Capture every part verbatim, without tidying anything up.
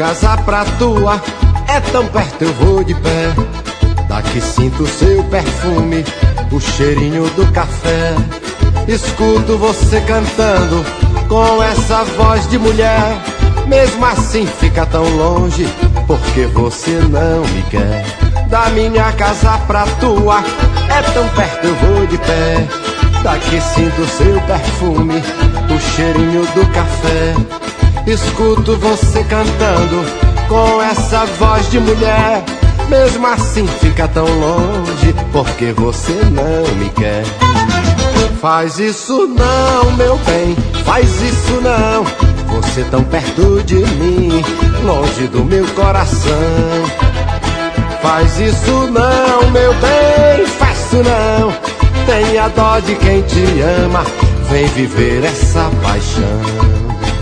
casa pra tua é tão perto, eu vou de pé. Daqui sinto seu perfume, o cheirinho do café. Escuto você cantando com essa voz de mulher. Mesmo assim fica tão longe, porque você não me quer. Da minha casa pra tua é tão perto, eu vou de pé. Daqui sinto seu perfume, o cheirinho do café. Escuto você cantando com essa voz de mulher. Mesmo assim fica tão longe, porque você não me quer. Faz isso não, meu bem, faz isso não. Você tão perto de mim, longe do meu coração. Faz isso não, meu bem, faz isso não. Tenha dó de quem te ama, vem viver essa paixão.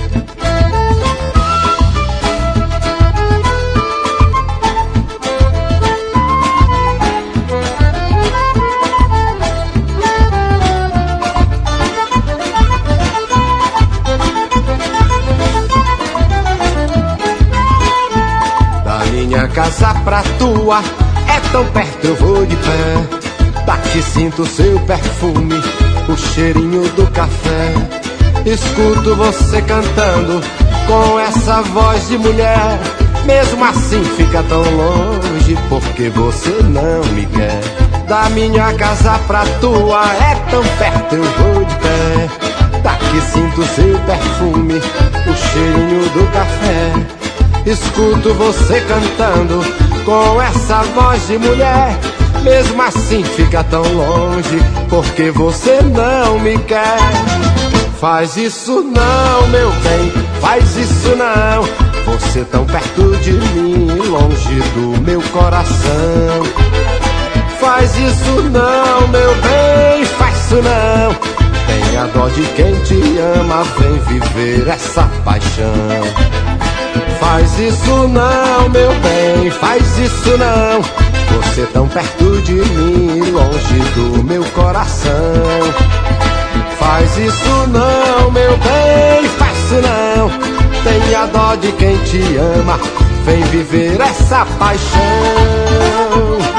Minha casa pra tua é tão perto, eu vou de pé. Daqui sinto seu perfume, o cheirinho do café. Escuto você cantando com essa voz de mulher. Mesmo assim fica tão longe, porque você não me quer. Da minha casa pra tua é tão perto, eu vou de pé. Daqui sinto seu perfume, o cheirinho do café. Escuto você cantando com essa voz de mulher. Mesmo assim fica tão longe, porque você não me quer. Faz isso não, meu bem, faz isso não. Você tão perto de mim, longe do meu coração. Faz isso não, meu bem, faz isso não. Tenha dó de quem te ama, vem viver essa paixão. Faz isso não, meu bem, faz isso não. Você tão perto de mim, longe do meu coração. Faz isso não, meu bem, faz isso não. Tenha dó de quem te ama, vem viver essa paixão.